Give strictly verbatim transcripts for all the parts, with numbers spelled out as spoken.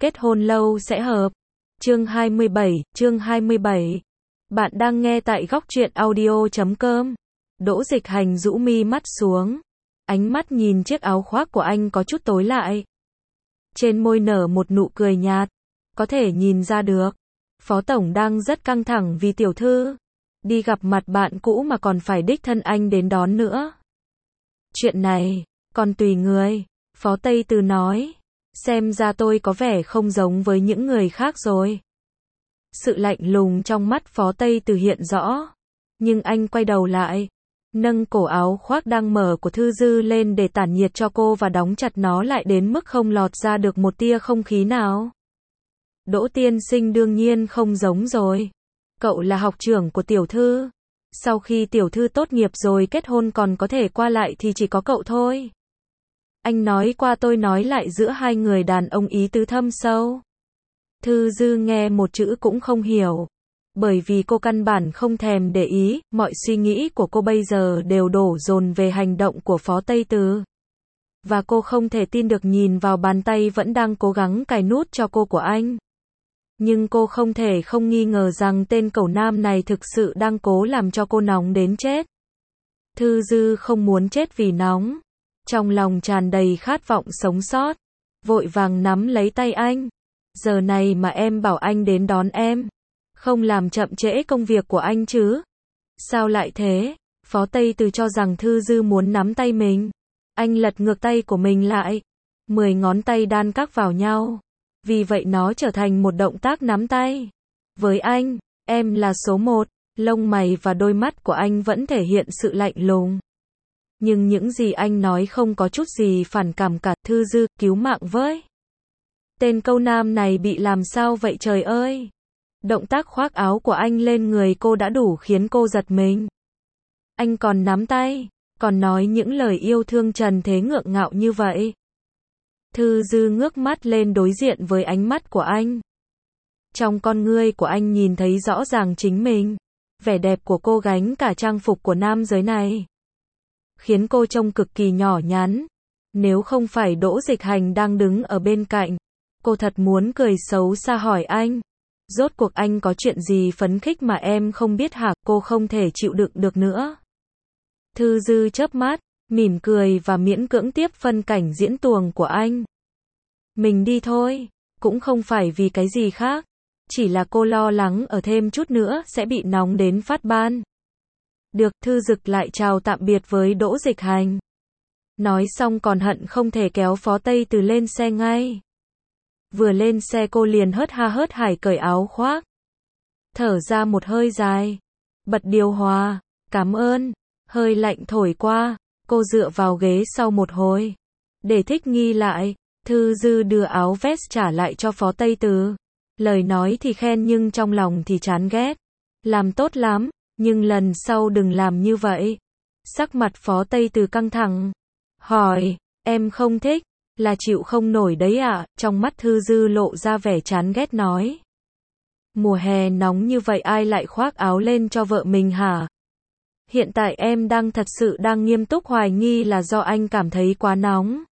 kết hôn lâu sẽ hợp. Chương hai mươi bảy, chương hai mươi bảy. Bạn đang nghe tại góc truyện audio chấm com. Đỗ Dịch Hành rũ mi mắt xuống. Ánh mắt nhìn chiếc áo khoác của anh có chút tối lại. Trên môi nở một nụ cười nhạt. Có thể nhìn ra được. Phó Tổng đang rất căng thẳng vì tiểu thư. Đi gặp mặt bạn cũ mà còn phải đích thân anh đến đón nữa. Chuyện này, còn tùy người. Phó Tây Từ nói. Xem ra tôi có vẻ không giống với những người khác rồi. Sự lạnh lùng trong mắt Phó Tây Từ hiện rõ. Nhưng anh quay đầu lại. Nâng cổ áo khoác đang mở của Thư Dư lên để tản nhiệt cho cô và đóng chặt nó lại đến mức không lọt ra được một tia không khí nào. Đỗ tiên sinh đương nhiên không giống rồi. Cậu là học trưởng của tiểu thư. Sau khi tiểu thư tốt nghiệp rồi kết hôn còn có thể qua lại thì chỉ có cậu thôi. Anh nói qua tôi nói lại giữa hai người đàn ông ý tứ thâm sâu. Thư Dư nghe một chữ cũng không hiểu. Bởi vì cô căn bản không thèm để ý, mọi suy nghĩ của cô bây giờ đều đổ dồn về hành động của Phó Tây Từ. Và cô không thể tin được nhìn vào bàn tay vẫn đang cố gắng cài nút cho cô của anh. Nhưng cô không thể không nghi ngờ rằng tên cẩu nam này thực sự đang cố làm cho cô nóng đến chết. Thư Dư không muốn chết vì nóng. Trong lòng tràn đầy khát vọng sống sót. Vội vàng nắm lấy tay anh. Giờ này mà em bảo anh đến đón em. Không làm chậm trễ công việc của anh chứ. Sao lại thế? Phó Tây Từ cho rằng Thư Dư muốn nắm tay mình. Anh lật ngược tay của mình lại. Mười ngón tay đan các vào nhau. Vì vậy nó trở thành một động tác nắm tay. Với anh, em là số một. Lông mày và đôi mắt của anh vẫn thể hiện sự lạnh lùng. Nhưng những gì anh nói không có chút gì phản cảm cả. Thư Dư, cứu mạng với. Tên câu nam này bị làm sao vậy trời ơi? Động tác khoác áo của anh lên người cô đã đủ khiến cô giật mình. Anh còn nắm tay, còn nói những lời yêu thương trần thế ngượng ngạo như vậy. Thư Dư ngước mắt lên đối diện với ánh mắt của anh. Trong con ngươi của anh nhìn thấy rõ ràng chính mình. Vẻ đẹp của cô gánh cả trang phục của nam giới này. Khiến cô trông cực kỳ nhỏ nhắn. Nếu không phải Đỗ Dịch Hành đang đứng ở bên cạnh, cô thật muốn cười xấu xa hỏi anh. Rốt cuộc anh có chuyện gì phấn khích mà em không biết hả? Cô không thể chịu đựng được nữa. Thư Dư chớp mắt, mỉm cười và miễn cưỡng tiếp phân cảnh diễn tuồng của anh. Mình đi thôi, cũng không phải vì cái gì khác. Chỉ là cô lo lắng ở thêm chút nữa sẽ bị nóng đến phát ban. Được, Thư Dực lại chào tạm biệt với Đỗ Dịch Hành. Nói xong còn hận không thể kéo Phó Tây Từ lên xe ngay. Vừa lên xe cô liền hớt ha hớt hải cởi áo khoác. Thở ra một hơi dài. Bật điều hòa. Cảm ơn. Hơi lạnh thổi qua. Cô dựa vào ghế sau một hồi. Để thích nghi lại. Thư Dư đưa áo vest trả lại cho Phó Tây Từ. Lời nói thì khen nhưng trong lòng thì chán ghét. Làm tốt lắm. Nhưng lần sau đừng làm như vậy. Sắc mặt Phó Tây Từ căng thẳng. Hỏi. Em không thích. Là chịu không nổi đấy ạ, à? Trong mắt Thư Dư lộ ra vẻ chán ghét nói. Mùa hè nóng như vậy ai lại khoác áo lên cho vợ mình hả? Hiện tại em đang thật sự đang nghiêm túc hoài nghi là do anh cảm thấy quá nóng.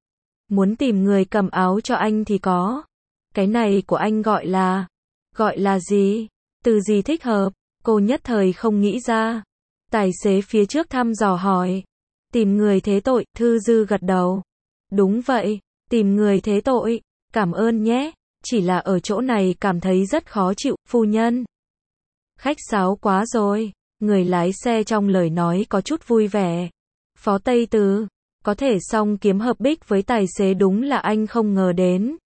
Muốn tìm người cầm áo cho anh thì có. Cái này của anh gọi là... Gọi là gì? Từ gì thích hợp? Cô nhất thời không nghĩ ra. Tài xế phía trước thăm dò hỏi. Tìm người thế tội, Thư Dư gật đầu. Đúng vậy, tìm người thế tội, cảm ơn nhé, chỉ là ở chỗ này cảm thấy rất khó chịu, phu nhân. Khách sáo quá rồi, người lái xe trong lời nói có chút vui vẻ. Phó Tây Từ, có thể song kiếm hợp bích với tài xế đúng là anh không ngờ đến.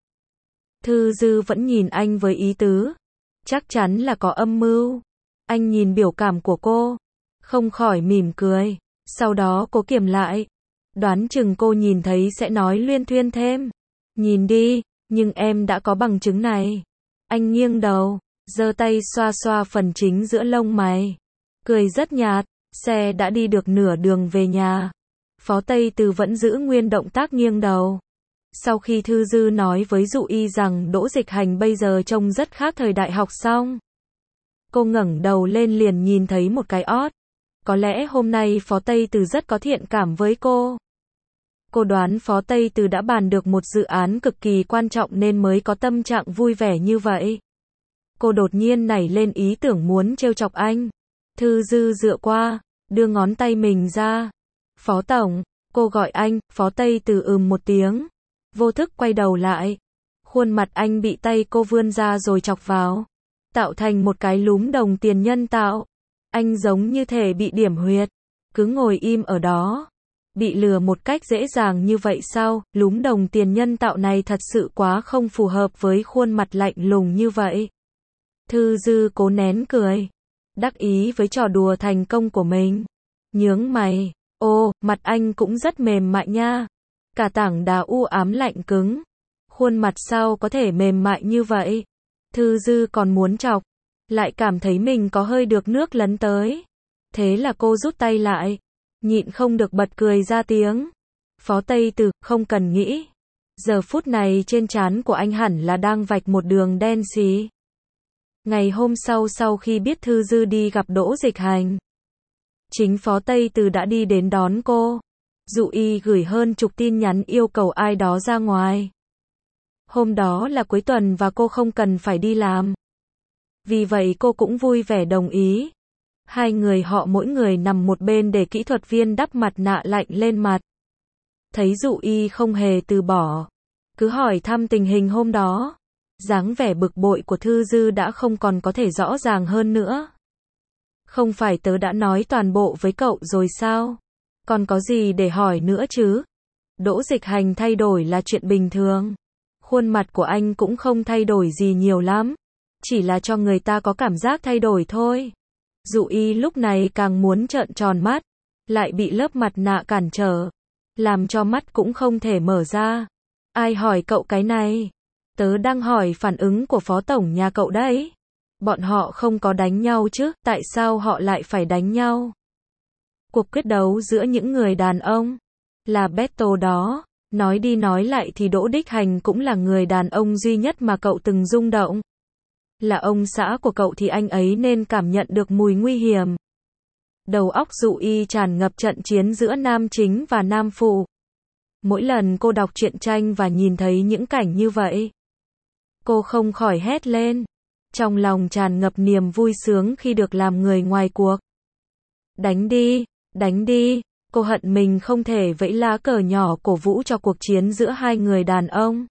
Thư Dư vẫn nhìn anh với ý tứ, chắc chắn là có âm mưu. Anh nhìn biểu cảm của cô, không khỏi mỉm cười, sau đó cô kiềm lại. Đoán chừng cô nhìn thấy sẽ nói luyên thuyên thêm. Nhìn đi, nhưng em đã có bằng chứng này. Anh nghiêng đầu, giơ tay xoa xoa phần chính giữa lông mày. Cười rất nhạt, xe đã đi được nửa đường về nhà. Phó Tây Từ vẫn giữ nguyên động tác nghiêng đầu. Sau khi Thư Dư nói với Dụ Y rằng Đỗ Dịch Hành bây giờ trông rất khác thời đại học xong. Cô ngẩng đầu lên liền nhìn thấy một cái ót. Có lẽ hôm nay Phó Tây Từ rất có thiện cảm với cô. Cô đoán Phó Tây Từ đã bàn được một dự án cực kỳ quan trọng nên mới có tâm trạng vui vẻ như vậy. Cô đột nhiên nảy lên ý tưởng muốn trêu chọc anh. Thư Dư dựa qua, đưa ngón tay mình ra. Phó Tổng, cô gọi anh. Phó Tây Từ ừm một tiếng, vô thức quay đầu lại. Khuôn mặt anh bị tay cô vươn ra rồi chọc vào, tạo thành một cái lúm đồng tiền nhân tạo. Anh giống như thể bị điểm huyệt, cứ ngồi im ở đó. Bị lừa một cách dễ dàng như vậy sao? Lúm đồng tiền nhân tạo này thật sự quá không phù hợp với khuôn mặt lạnh lùng như vậy. Thư Dư cố nén cười, đắc ý với trò đùa thành công của mình. Nhướng mày, ô, mặt anh cũng rất mềm mại nha. Cả tảng đá u ám lạnh cứng. Khuôn mặt sao có thể mềm mại như vậy? Thư Dư còn muốn chọc, lại cảm thấy mình có hơi được nước lấn tới. Thế là cô rút tay lại, nhịn không được bật cười ra tiếng. Phó Tây Từ, không cần nghĩ. Giờ phút này trên trán của anh hẳn là đang vạch một đường đen xì. Ngày hôm sau sau khi biết Thư Dư đi gặp Đỗ Dịch Hành, chính Phó Tây Từ đã đi đến đón cô. Dụ Y gửi hơn chục tin nhắn yêu cầu ai đó ra ngoài. Hôm đó là cuối tuần và cô không cần phải đi làm. Vì vậy cô cũng vui vẻ đồng ý. Hai người họ mỗi người nằm một bên để kỹ thuật viên đắp mặt nạ lạnh lên mặt. Thấy Dụ Y không hề từ bỏ, cứ hỏi thăm tình hình hôm đó. Dáng vẻ bực bội của Thư Dư đã không còn có thể rõ ràng hơn nữa. Không phải tớ đã nói toàn bộ với cậu rồi sao? Còn có gì để hỏi nữa chứ? Đỗ Dịch Hành thay đổi là chuyện bình thường. Khuôn mặt của anh cũng không thay đổi gì nhiều lắm. Chỉ là cho người ta có cảm giác thay đổi thôi. Dụ Y lúc này càng muốn trợn tròn mắt, lại bị lớp mặt nạ cản trở, làm cho mắt cũng không thể mở ra. Ai hỏi cậu cái này? Tớ đang hỏi phản ứng của Phó Tổng nhà cậu đấy. Bọn họ không có đánh nhau chứ, tại sao họ lại phải đánh nhau? Cuộc quyết đấu giữa những người đàn ông là battle đó. Nói đi nói lại thì Đỗ Đích Hành cũng là người đàn ông duy nhất mà cậu từng rung động. Là ông xã của cậu thì anh ấy nên cảm nhận được mùi nguy hiểm. Đầu óc Dụ Y tràn ngập trận chiến giữa nam chính và nam phụ. Mỗi lần cô đọc truyện tranh và nhìn thấy những cảnh như vậy, cô không khỏi hét lên. Trong lòng tràn ngập niềm vui sướng khi được làm người ngoài cuộc. Đánh đi, đánh đi. Cô hận mình không thể vẫy lá cờ nhỏ cổ vũ cho cuộc chiến giữa hai người đàn ông.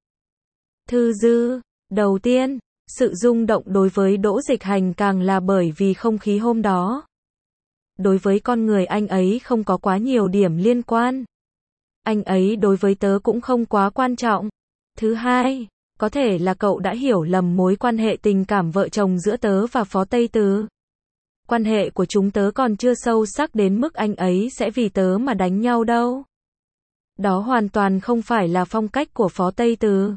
Thư Dư, đầu tiên, sự rung động đối với Đỗ Dịch Hành càng là bởi vì không khí hôm đó. Đối với con người anh ấy không có quá nhiều điểm liên quan. Anh ấy đối với tớ cũng không quá quan trọng. Thứ hai, có thể là cậu đã hiểu lầm mối quan hệ tình cảm vợ chồng giữa tớ và Phó Tây Từ. Quan hệ của chúng tớ còn chưa sâu sắc đến mức anh ấy sẽ vì tớ mà đánh nhau đâu. Đó hoàn toàn không phải là phong cách của Phó Tây Từ.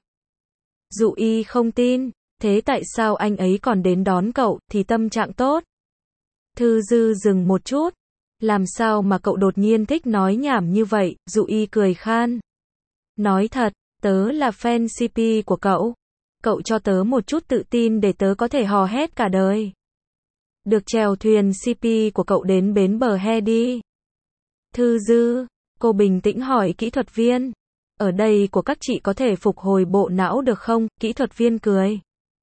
Dụ Y không tin, thế tại sao anh ấy còn đến đón cậu, thì tâm trạng tốt. Thư Dư dừng một chút. Làm sao mà cậu đột nhiên thích nói nhảm như vậy? Dụ Y cười khan. Nói thật, tớ là fan xê pê của cậu. Cậu cho tớ một chút tự tin để tớ có thể hò hét cả đời. Được chèo thuyền xê pê của cậu đến bến bờ he đi. Thư Dư, cô bình tĩnh hỏi kỹ thuật viên. Ở đây của các chị có thể phục hồi bộ não được không? Kỹ thuật viên cười.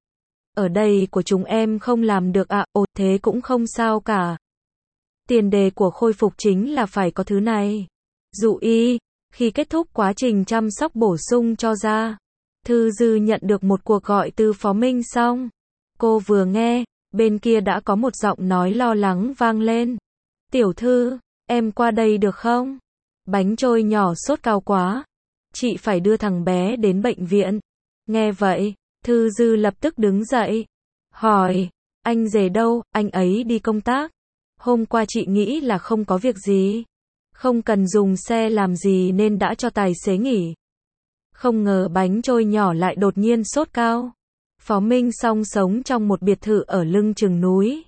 Ở đây của chúng em không làm được ạ. À, ồ, thế cũng không sao cả. Tiền đề của khôi phục chính là phải có thứ này. Dụ Y, khi kết thúc quá trình chăm sóc bổ sung cho da, Thư Dư nhận được một cuộc gọi từ Phó Minh Song. Cô vừa nghe, bên kia đã có một giọng nói lo lắng vang lên. Tiểu thư, em qua đây được không? Bánh trôi nhỏ sốt cao quá. Chị phải đưa thằng bé đến bệnh viện. Nghe vậy, Thư Dư lập tức đứng dậy. Hỏi, anh rể đâu? Anh ấy đi công tác. Hôm qua chị nghĩ là không có việc gì. Không cần dùng xe làm gì nên đã cho tài xế nghỉ. Không ngờ bánh trôi nhỏ lại đột nhiên sốt cao. Phó Minh Song sống trong một biệt thự ở lưng chừng núi.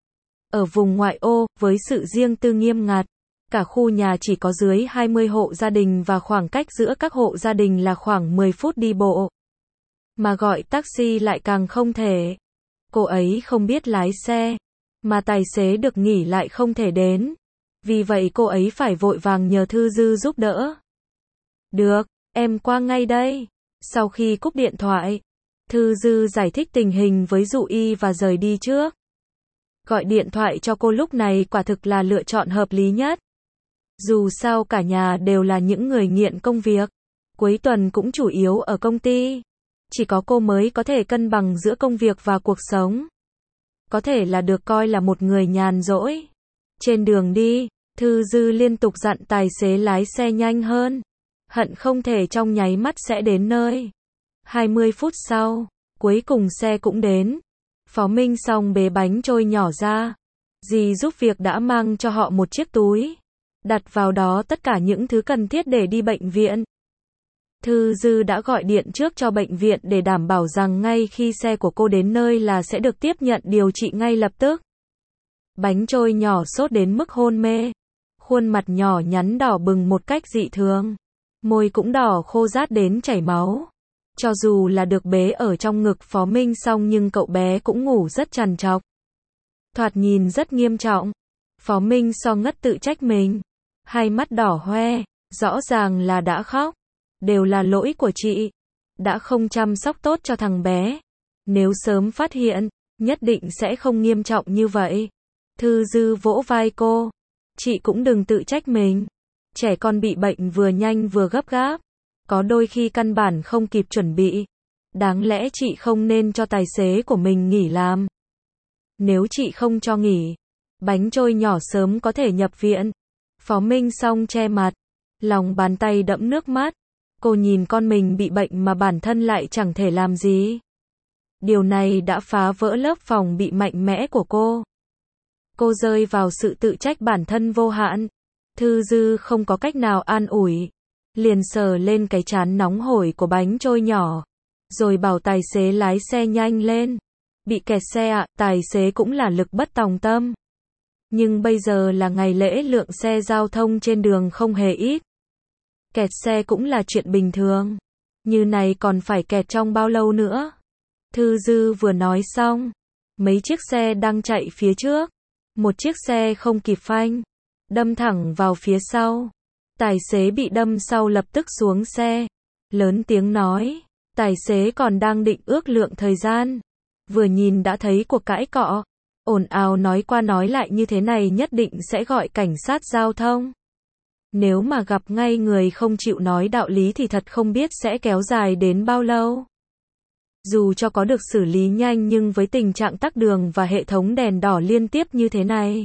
Ở vùng ngoại ô, với sự riêng tư nghiêm ngặt. Cả khu nhà chỉ có dưới hai mươi hộ gia đình và khoảng cách giữa các hộ gia đình là khoảng mười phút đi bộ. Mà gọi taxi lại càng không thể. Cô ấy không biết lái xe, mà tài xế được nghỉ lại không thể đến. Vì vậy cô ấy phải vội vàng nhờ Thư Dư giúp đỡ. Được, em qua ngay đây. Sau khi cúp điện thoại, Thư Dư giải thích tình hình với Dụ Y và rời đi trước. Gọi điện thoại cho cô lúc này quả thực là lựa chọn hợp lý nhất. Dù sao cả nhà đều là những người nghiện công việc, cuối tuần cũng chủ yếu ở công ty. Chỉ có cô mới có thể cân bằng giữa công việc và cuộc sống. Có thể là được coi là một người nhàn rỗi. Trên đường đi, Thư Dư liên tục dặn tài xế lái xe nhanh hơn. Hận không thể trong nháy mắt sẽ đến nơi. hai mươi phút sau, cuối cùng xe cũng đến. Phó Minh Song bế bánh trôi nhỏ ra. Dì giúp việc đã mang cho họ một chiếc túi. Đặt vào đó tất cả những thứ cần thiết để đi bệnh viện. Thư Dư đã gọi điện trước cho bệnh viện để đảm bảo rằng ngay khi xe của cô đến nơi là sẽ được tiếp nhận điều trị ngay lập tức. Bánh trôi nhỏ sốt đến mức hôn mê. Khuôn mặt nhỏ nhắn đỏ bừng một cách dị thường. Môi cũng đỏ khô rát đến chảy máu. Cho dù là được bế ở trong ngực Phó Minh Song nhưng cậu bé cũng ngủ rất trằn trọc. Thoạt nhìn rất nghiêm trọng. Phó Minh Song ngất tự trách mình. Hai mắt đỏ hoe, rõ ràng là đã khóc. Đều là lỗi của chị. Đã không chăm sóc tốt cho thằng bé. Nếu sớm phát hiện, nhất định sẽ không nghiêm trọng như vậy. Thư Dư vỗ vai cô. Chị cũng đừng tự trách mình. Trẻ con bị bệnh vừa nhanh vừa gấp gáp. Có đôi khi căn bản không kịp chuẩn bị. Đáng lẽ chị không nên cho tài xế của mình nghỉ làm. Nếu chị không cho nghỉ, bánh trôi nhỏ sớm có thể nhập viện. Phó Minh Song che mặt. Lòng bàn tay đẫm nước mắt. Cô nhìn con mình bị bệnh mà bản thân lại chẳng thể làm gì. Điều này đã phá vỡ lớp phòng bị mạnh mẽ của cô. Cô rơi vào sự tự trách bản thân vô hạn. Thư Dư không có cách nào an ủi. Liền sờ lên cái trán nóng hổi của bánh trôi nhỏ. Rồi bảo tài xế lái xe nhanh lên. Bị kẹt xe ạ, à, tài xế cũng là lực bất tòng tâm. Nhưng bây giờ là ngày lễ, lượng xe giao thông trên đường không hề ít. Kẹt xe cũng là chuyện bình thường. Như này còn phải kẹt trong bao lâu nữa? Thư Dư vừa nói xong. Mấy chiếc xe đang chạy phía trước. Một chiếc xe không kịp phanh. Đâm thẳng vào phía sau. Tài xế bị đâm sau lập tức xuống xe. Lớn tiếng nói. Tài xế còn đang định ước lượng thời gian. Vừa nhìn đã thấy cuộc cãi cọ. Ồn ào nói qua nói lại như thế này nhất định sẽ gọi cảnh sát giao thông. Nếu mà gặp ngay người không chịu nói đạo lý thì thật không biết sẽ kéo dài đến bao lâu. Dù cho có được xử lý nhanh nhưng với tình trạng tắc đường và hệ thống đèn đỏ liên tiếp như thế này,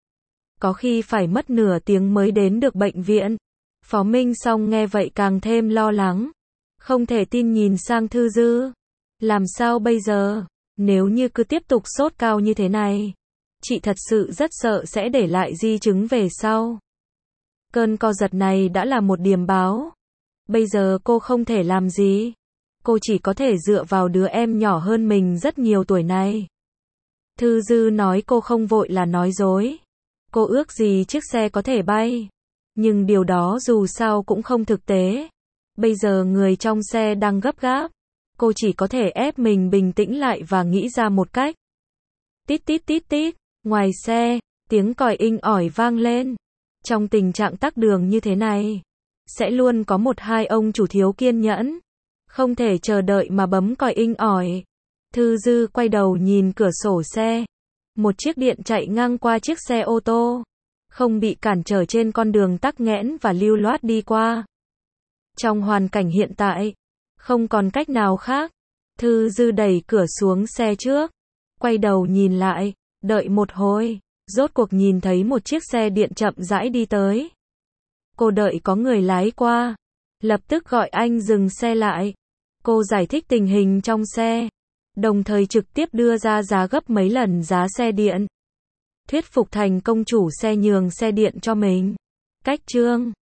có khi phải mất nửa tiếng mới đến được bệnh viện. Phó Minh Song nghe vậy càng thêm lo lắng. Không thể tin nhìn sang Thư Dư. Làm sao bây giờ? Nếu như cứ tiếp tục sốt cao như thế này, chị thật sự rất sợ sẽ để lại di chứng về sau. Cơn co giật này đã là một điềm báo. Bây giờ cô không thể làm gì. Cô chỉ có thể dựa vào đứa em nhỏ hơn mình rất nhiều tuổi này. Thư Dư nói cô không vội là nói dối. Cô ước gì chiếc xe có thể bay. Nhưng điều đó dù sao cũng không thực tế. Bây giờ người trong xe đang gấp gáp. Cô chỉ có thể ép mình bình tĩnh lại và nghĩ ra một cách. Tít tít tít tít. Ngoài xe, tiếng còi inh ỏi vang lên. Trong tình trạng tắc đường như thế này, sẽ luôn có một hai ông chủ thiếu kiên nhẫn. Không thể chờ đợi mà bấm còi inh ỏi. Thư Dư quay đầu nhìn cửa sổ xe. Một chiếc điện chạy ngang qua chiếc xe ô tô. Không bị cản trở trên con đường tắc nghẽn và lưu loát đi qua. Trong hoàn cảnh hiện tại, không còn cách nào khác. Thư Dư đẩy cửa xuống xe trước. Quay đầu nhìn lại, đợi một hồi. Rốt cuộc nhìn thấy một chiếc xe điện chậm rãi đi tới. Cô đợi có người lái qua. Lập tức gọi anh dừng xe lại. Cô giải thích tình hình trong xe. Đồng thời trực tiếp đưa ra giá gấp mấy lần giá xe điện. Thuyết phục thành công chủ xe nhường xe điện cho mình. Cách chương